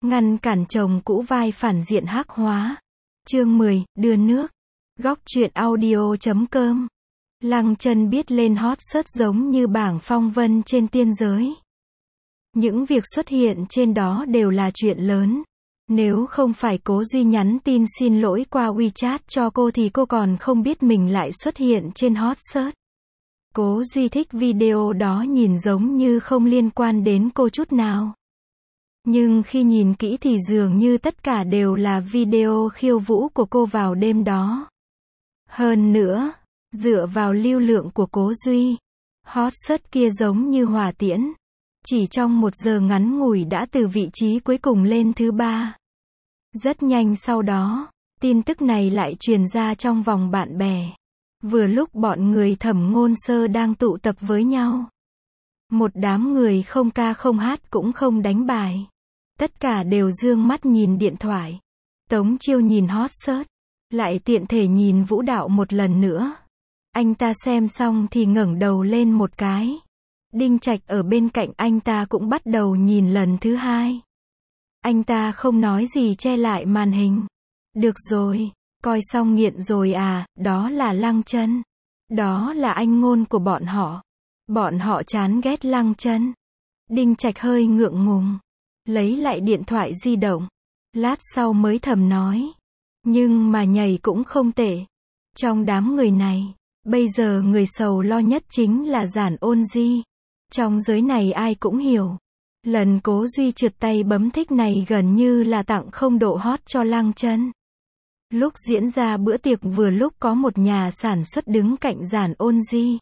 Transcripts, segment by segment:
ngăn cản chồng cũ vai phản diện hắc hóa. Chương 10, đưa nước. Góc truyện audio.com. Lăng Chân biết lên hot search giống như bảng phong vân trên tiên giới. Những việc xuất hiện trên đó đều là chuyện lớn. Nếu không phải Cố Duy nhắn tin xin lỗi qua WeChat cho cô thì cô còn không biết mình lại xuất hiện trên hot search. Cố Duy thích video đó nhìn giống như không liên quan đến cô chút nào. Nhưng khi nhìn kỹ thì dường như tất cả đều là video khiêu vũ của cô vào đêm đó. Hơn nữa, dựa vào lưu lượng của Cố Duy, hot search kia giống như hỏa tiễn. Chỉ trong 1 giờ ngắn ngủi đã từ vị trí cuối cùng lên thứ 3. Rất nhanh sau đó, tin tức này lại truyền ra trong vòng bạn bè. Vừa lúc bọn người Thẩm Ngôn Sơ đang tụ tập với nhau. Một đám người không ca không hát cũng không đánh bài. Tất cả đều dương mắt nhìn điện thoại. Tống Chiêu nhìn hot search, lại tiện thể nhìn vũ đạo một lần nữa. Anh ta xem xong thì ngẩng đầu lên một cái. Đinh Trạch ở bên cạnh anh ta cũng bắt đầu nhìn lần thứ 2. Anh ta không nói gì che lại màn hình. Được rồi, coi xong nghiện rồi à, đó là Lăng Chân. Đó là anh ngôn của bọn họ. Bọn họ chán ghét Lăng Chân. Đinh Trạch hơi ngượng ngùng. Lấy lại điện thoại di động. Lát sau mới thầm nói. Nhưng mà nhảy cũng không tệ. Trong đám người này, bây giờ người sầu lo nhất chính là Giản Ôn Di. Trong giới này ai cũng hiểu. Lần Cố Duy trượt tay bấm thích này gần như là tặng không độ hot cho Lăng Chân. Lúc diễn ra bữa tiệc vừa lúc có một nhà sản xuất đứng cạnh Giản Ôn Di.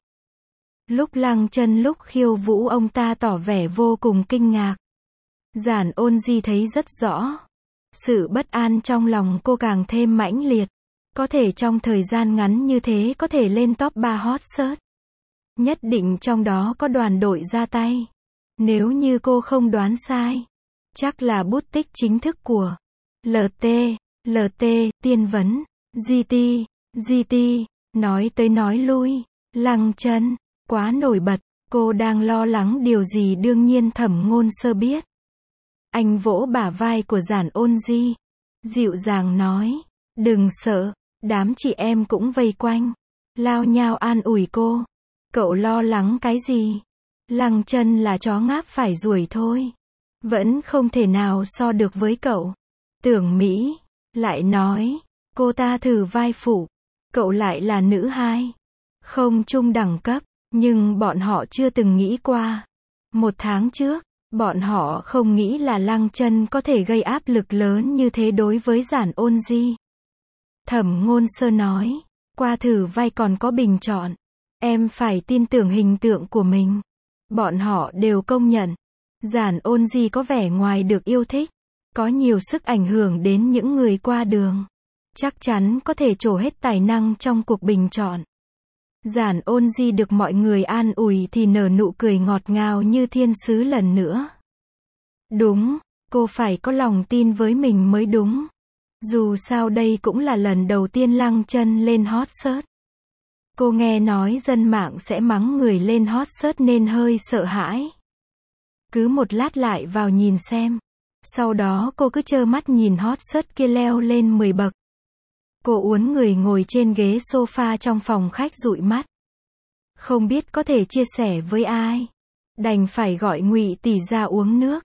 Lúc Lăng Chân lúc khiêu vũ ông ta tỏ vẻ vô cùng kinh ngạc. Giản Ôn Di thấy rất rõ. Sự bất an trong lòng cô càng thêm mãnh liệt. Có thể trong thời gian ngắn như thế có thể lên top 3 hot search. Nhất định trong đó có đoàn đội ra tay. Nếu như cô không đoán sai, chắc là bút tích chính thức của LT, tiên vấn, GT, nói tới nói lui, Lăng Chân, quá nổi bật, cô đang lo lắng điều gì đương nhiên Thẩm Ngôn Sơ biết. Anh vỗ bả vai của Giản Ôn Di, dịu dàng nói, đừng sợ, đám chị em cũng vây quanh, lao nhao an ủi cô. Cậu lo lắng cái gì? Lăng Chân là chó ngáp phải ruồi thôi. Vẫn không thể nào so được với cậu. Tưởng Mỹ lại nói, cô ta thử vai phụ, cậu lại là nữ 2. Không chung đẳng cấp, nhưng bọn họ chưa từng nghĩ qua. 1 tháng trước, bọn họ không nghĩ là Lăng Chân có thể gây áp lực lớn như thế đối với Giản Ôn Di. Thẩm Ngôn Sơ nói, qua thử vai còn có bình chọn. Em phải tin tưởng hình tượng của mình. Bọn họ đều công nhận. Giản Ôn Di có vẻ ngoài được yêu thích. Có nhiều sức ảnh hưởng đến những người qua đường. Chắc chắn có thể trổ hết tài năng trong cuộc bình chọn. Giản Ôn Di được mọi người an ủi thì nở nụ cười ngọt ngào như thiên sứ lần nữa. Đúng, cô phải có lòng tin với mình mới đúng. Dù sao đây cũng là lần đầu tiên Lăng Chân lên hot search. Cô nghe nói dân mạng sẽ mắng người lên hot search nên hơi sợ hãi. Cứ một lát lại vào nhìn xem. Sau đó cô cứ trơ mắt nhìn hot search kia leo lên 10 bậc. Cô uốn người ngồi trên ghế sofa trong phòng khách dụi mắt. Không biết có thể chia sẻ với ai. Đành phải gọi Ngụy tỷ ra uống nước.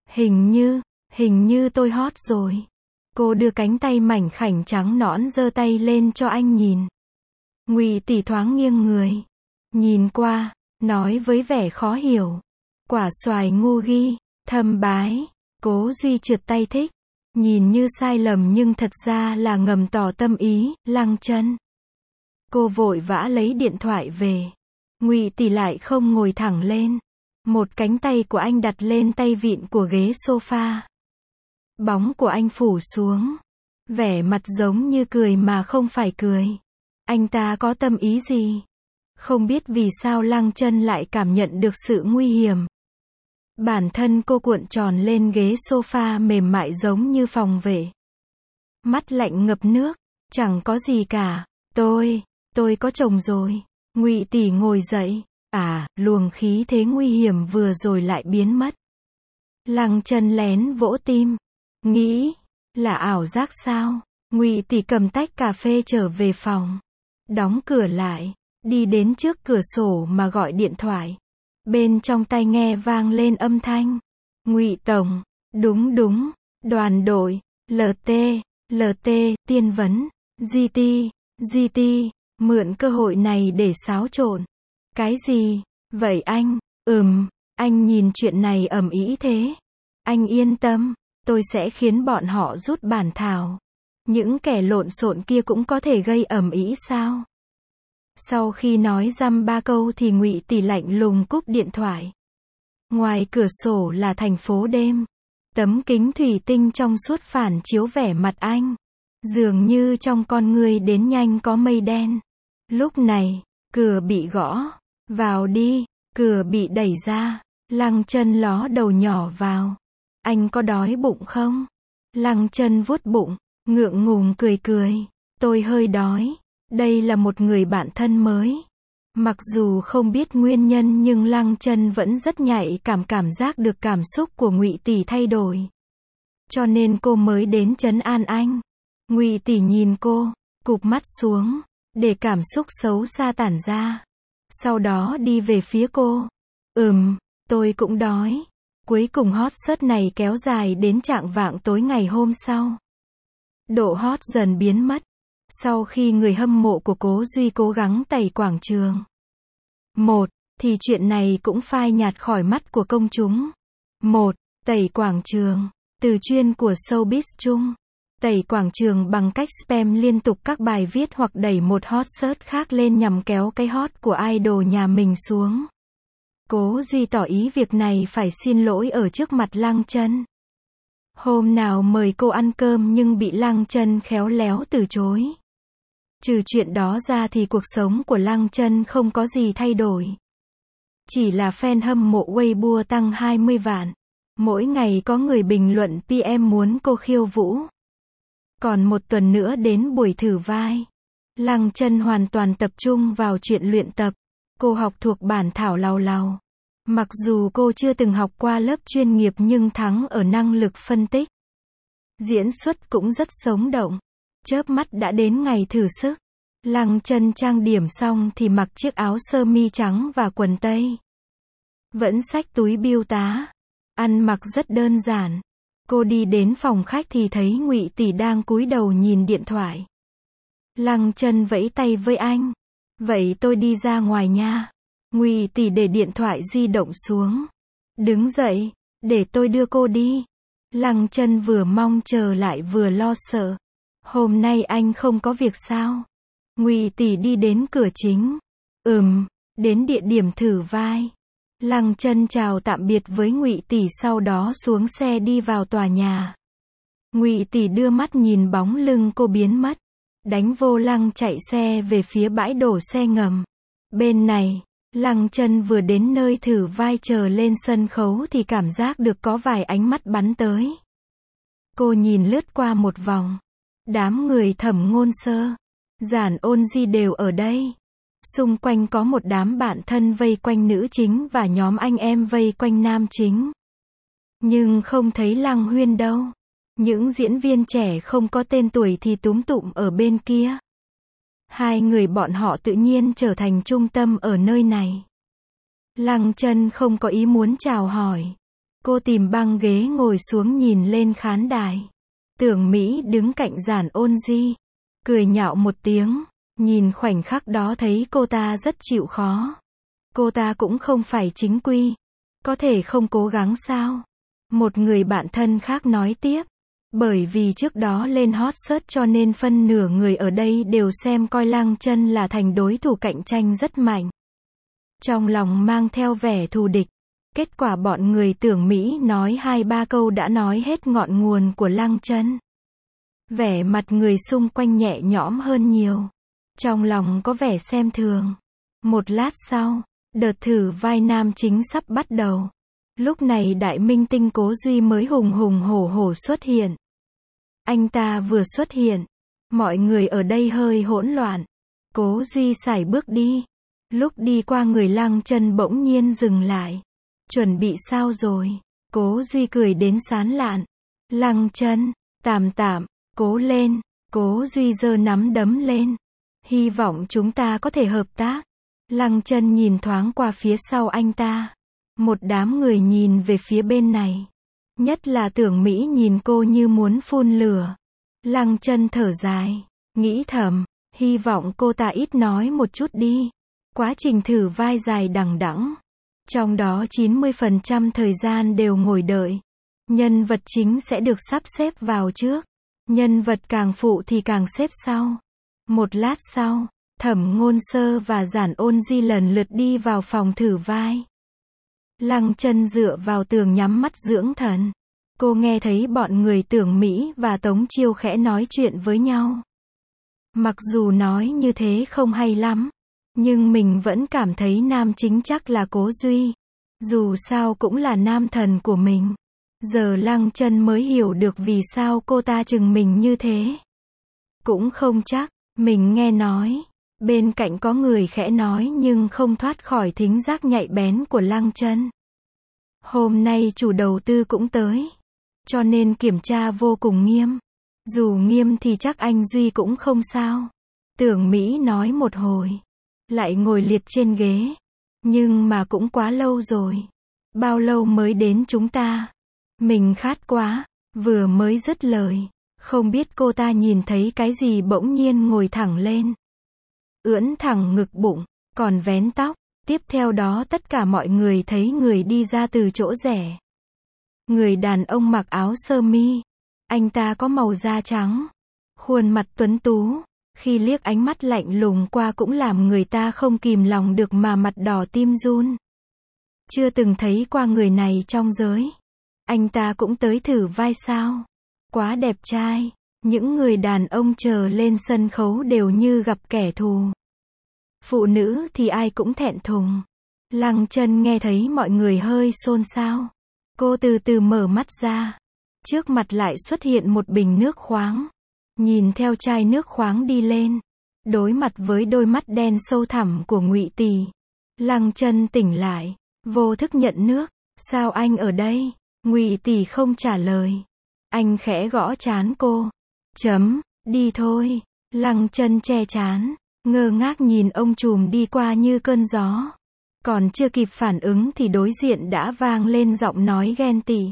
Hình như tôi hot rồi. Cô đưa cánh tay mảnh khảnh trắng nõn giơ tay lên cho anh nhìn. Ngụy tỷ thoáng nghiêng người, nhìn qua, nói với vẻ khó hiểu. Quả xoài ngu ghi, thâm bái. Cố Duy trượt tay thích. Nhìn như sai lầm nhưng thật ra là ngầm tỏ tâm ý, Lăng Chân. Cô vội vã lấy điện thoại về. Ngụy tỷ lại không ngồi thẳng lên. Một cánh tay của anh đặt lên tay vịn của ghế sofa. Bóng của anh phủ xuống. Vẻ mặt giống như cười mà không phải cười. Anh ta có tâm ý gì? Không biết vì sao Lăng Chân lại cảm nhận được sự nguy hiểm. Bản thân cô cuộn tròn lên ghế sofa mềm mại giống như phòng vệ. Mắt lạnh ngập nước, chẳng có gì cả. Tôi có chồng rồi. Ngụy tỷ ngồi dậy. Luồng khí thế nguy hiểm vừa rồi lại biến mất. Lăng Chân lén vỗ tim. Nghĩ, là ảo giác sao? Ngụy Tỷ cầm tách cà phê trở về phòng. Đóng cửa lại, đi đến trước cửa sổ mà gọi điện thoại. Bên trong tai nghe vang lên âm thanh. Ngụy Tổng, đúng, đoàn đội, LT, tiên vấn, GT, mượn cơ hội này để xáo trộn. Cái gì? Vậy anh, anh nhìn chuyện này ầm ĩ thế. Anh yên tâm, tôi sẽ khiến bọn họ rút bản thảo. Những kẻ lộn xộn kia cũng có thể gây ầm ĩ sao? Sau khi nói dăm ba câu thì Ngụy Tỷ lạnh lùng cúp điện thoại. Ngoài cửa sổ là thành phố đêm. Tấm kính thủy tinh trong suốt phản chiếu vẻ mặt anh. Dường như trong con người đến nhanh có mây đen. Lúc này, cửa bị gõ. Vào đi, cửa bị đẩy ra. Lăng Chân ló đầu nhỏ vào. Anh có đói bụng không? Lăng Chân vuốt bụng, ngượng ngùng cười. Tôi hơi đói. Đây là một người bạn thân mới. Mặc dù không biết nguyên nhân nhưng Lăng Chân vẫn rất nhạy cảm giác được cảm xúc của Ngụy Tỷ thay đổi. Cho nên cô mới đến trấn an anh. Ngụy Tỷ nhìn cô, cụp mắt xuống, để cảm xúc xấu xa tản ra. Sau đó đi về phía cô. Tôi cũng đói. Cuối cùng hot search này kéo dài đến chạng vạng tối ngày hôm sau. Độ hot dần biến mất. Sau khi người hâm mộ của Cố Duy cố gắng tẩy quảng trường. Thì chuyện này cũng phai nhạt khỏi mắt của công chúng. Tẩy quảng trường. Từ chuyên của showbiz chung. Tẩy quảng trường bằng cách spam liên tục các bài viết hoặc đẩy một hot search khác lên nhằm kéo cái hot của idol nhà mình xuống. Cố Duy tỏ ý việc này phải xin lỗi ở trước mặt Lăng Chân. Hôm nào mời cô ăn cơm nhưng bị Lăng Chân khéo léo từ chối. Trừ chuyện đó ra thì cuộc sống của Lăng Chân không có gì thay đổi. Chỉ là fan hâm mộ Weibo tăng 20 vạn. Mỗi ngày có người bình luận PM muốn cô khiêu vũ. Còn một tuần nữa đến buổi thử vai. Lăng Chân hoàn toàn tập trung vào chuyện luyện tập. Cô học thuộc bản thảo lào. Mặc dù cô chưa từng học qua lớp chuyên nghiệp nhưng thắng ở năng lực phân tích. Diễn xuất cũng rất sống động. Chớp mắt đã đến ngày thử sức. Lăng Chân trang điểm xong thì mặc chiếc áo sơ mi trắng và quần tây. Vẫn xách túi bưu tá. Ăn mặc rất đơn giản. Cô đi đến phòng khách thì thấy Ngụy Tỷ đang cúi đầu nhìn điện thoại. Lăng Chân vẫy tay với anh. Vậy tôi đi ra ngoài nha. Ngụy Tỷ để điện thoại di động xuống. Đứng dậy, để tôi đưa cô đi. Lăng Chân vừa mong chờ lại vừa lo sợ. Hôm nay anh không có việc sao? Ngụy Tỷ đi đến cửa chính. Đến địa điểm thử vai. Lăng Chân chào tạm biệt với Ngụy Tỷ sau đó xuống xe đi vào tòa nhà. Ngụy Tỷ đưa mắt nhìn bóng lưng cô biến mất. Đánh vô lăng chạy xe về phía bãi đổ xe ngầm. Bên này, Lăng Chân vừa đến nơi thử vai chờ lên sân khấu thì cảm giác được có vài ánh mắt bắn tới. Cô nhìn lướt qua một vòng. Đám người Thẩm Ngôn Sơ, Giản Ôn Di đều ở đây. Xung quanh có một đám bạn thân vây quanh nữ chính và nhóm anh em vây quanh nam chính. Nhưng không thấy Lăng Huyên đâu. Những diễn viên trẻ không có tên tuổi thì túm tụm ở bên kia. Hai người bọn họ tự nhiên trở thành trung tâm ở nơi này. Lăng Chân không có ý muốn chào hỏi. Cô tìm băng ghế ngồi xuống nhìn lên khán đài. Tưởng Mỹ đứng cạnh Giản Ôn Di. Cười nhạo một tiếng. Nhìn khoảnh khắc đó thấy cô ta rất chịu khó. Cô ta cũng không phải chính quy. Có thể không cố gắng sao? Một người bạn thân khác nói tiếp. Bởi vì trước đó lên hot search cho nên phân nửa người ở đây đều xem coi Lăng Chân là thành đối thủ cạnh tranh rất mạnh. Trong lòng mang theo vẻ thù địch. Kết quả bọn người Tưởng Mỹ nói 2-3 câu đã nói hết ngọn nguồn của Lăng Chân. Vẻ mặt người xung quanh nhẹ nhõm hơn nhiều. Trong lòng có vẻ xem thường. Một lát sau, đợt thử vai nam chính sắp bắt đầu. Lúc này đại minh tinh Cố Duy mới hùng hổ xuất hiện. Anh ta vừa xuất hiện, mọi người ở đây hơi hỗn loạn. Cố Duy sải bước đi. Lúc đi qua người Lăng Chân bỗng nhiên dừng lại. Chuẩn bị sao rồi? Cố Duy cười đến sán lạn. Lăng Chân, Tạm Tạm, cố lên. Cố Duy giơ nắm đấm lên. Hy vọng chúng ta có thể hợp tác. Lăng Chân nhìn thoáng qua phía sau anh ta. Một đám người nhìn về phía bên này. Nhất là Tưởng Mỹ nhìn cô như muốn phun lửa. Lăng Chân thở dài, nghĩ thầm, hy vọng cô ta ít nói một chút đi. Quá trình thử vai dài đằng đẵng. Trong đó 90% thời gian đều ngồi đợi. Nhân vật chính sẽ được sắp xếp vào trước. Nhân vật càng phụ thì càng xếp sau. Một lát sau, Thẩm Ngôn Sơ và Giản Ôn Di lần lượt đi vào phòng thử vai. Lăng Chân dựa vào tường nhắm mắt dưỡng thần. Cô nghe thấy bọn người Tưởng Mỹ và Tống Chiêu khẽ nói chuyện với nhau. Mặc dù nói như thế không hay lắm, nhưng mình vẫn cảm thấy nam chính chắc là Cố Duy. Dù sao cũng là nam thần của mình. Giờ Lăng Chân mới hiểu được vì sao cô ta chừng mình như thế. Cũng không chắc, mình nghe nói. Bên cạnh có người khẽ nói nhưng không thoát khỏi thính giác nhạy bén của Lăng Chân. Hôm nay chủ đầu tư cũng tới. Cho nên kiểm tra vô cùng nghiêm. Dù nghiêm thì chắc anh Duy cũng không sao. Tưởng Mỹ nói một hồi. Lại ngồi liệt trên ghế. Nhưng mà cũng quá lâu rồi. Bao lâu mới đến chúng ta? Mình khát quá. Vừa mới dứt lời. Không biết cô ta nhìn thấy cái gì bỗng nhiên ngồi thẳng lên. Ưỡn thẳng ngực bụng. Còn vén tóc. Tiếp theo đó tất cả mọi người thấy người đi ra từ chỗ rẻ. Người đàn ông mặc áo sơ mi. Anh ta có màu da trắng. Khuôn mặt tuấn tú. Khi liếc ánh mắt lạnh lùng qua cũng làm người ta không kìm lòng được mà mặt đỏ tim run. Chưa từng thấy qua người này trong giới. Anh ta cũng tới thử vai sao? Quá đẹp trai. Những người đàn ông chờ lên sân khấu đều như gặp kẻ thù. Phụ nữ thì ai cũng thẹn thùng. Lăng Chân nghe thấy mọi người hơi xôn xao. Cô từ từ mở mắt ra. Trước mặt lại xuất hiện một bình nước khoáng. Nhìn theo chai nước khoáng đi lên. Đối mặt với đôi mắt đen sâu thẳm của Ngụy Tỳ. Lăng Chân tỉnh lại. Vô thức nhận nước. Sao anh ở đây? Ngụy Tỳ không trả lời. Anh khẽ gõ trán cô. Đi thôi. Lăng Chân che trán. Ngơ ngác nhìn ông trùm đi qua như cơn gió. Còn chưa kịp phản ứng thì đối diện đã vang lên giọng nói ghen tị.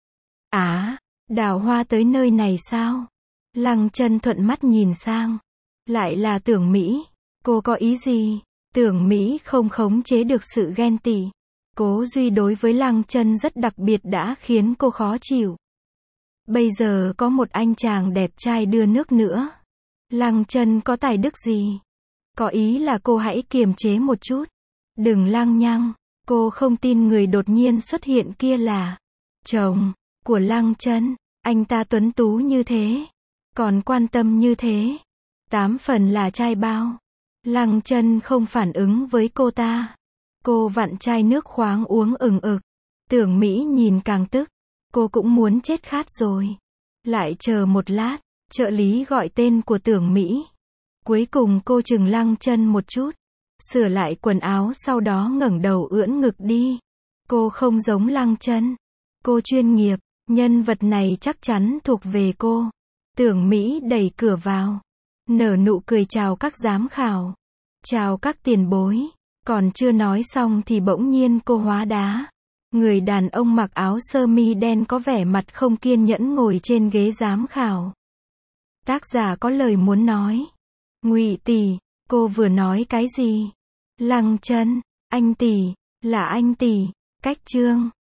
Đào Hoa tới nơi này sao? Lăng Chân thuận mắt nhìn sang. Lại là Tưởng Mỹ. Cô có ý gì? Tưởng Mỹ không khống chế được sự ghen tị. Cố Duy đối với Lăng Chân rất đặc biệt đã khiến cô khó chịu. Bây giờ có một anh chàng đẹp trai đưa nước nữa. Lăng Chân có tài đức gì? Có ý là cô hãy kiềm chế một chút. Đừng lăng nhăng. Cô không tin người đột nhiên xuất hiện kia là chồng của Lăng Chân. Anh ta tuấn tú như thế. Còn quan tâm như thế. 8 phần là trai bao. Lăng Chân không phản ứng với cô ta. Cô vặn chai nước khoáng uống ừng ực. Tưởng Mỹ nhìn càng tức. Cô cũng muốn chết khát rồi. Lại chờ một lát. Trợ lý gọi tên của Tưởng Mỹ. Cuối cùng cô chừng Lăng Chân một chút. Sửa lại quần áo sau đó ngẩng đầu ưỡn ngực đi. Cô không giống Lăng Chân. Cô chuyên nghiệp. Nhân vật này chắc chắn thuộc về cô. Tưởng Mỹ đẩy cửa vào. Nở nụ cười chào các giám khảo. Chào các tiền bối. Còn chưa nói xong thì bỗng nhiên cô hóa đá. Người đàn ông mặc áo sơ mi đen có vẻ mặt không kiên nhẫn ngồi trên ghế giám khảo. Tác giả có lời muốn nói. Ngụy Tỳ, cô vừa nói cái gì? Lăng Chân, anh Tỳ, là anh Tỳ, cách chương.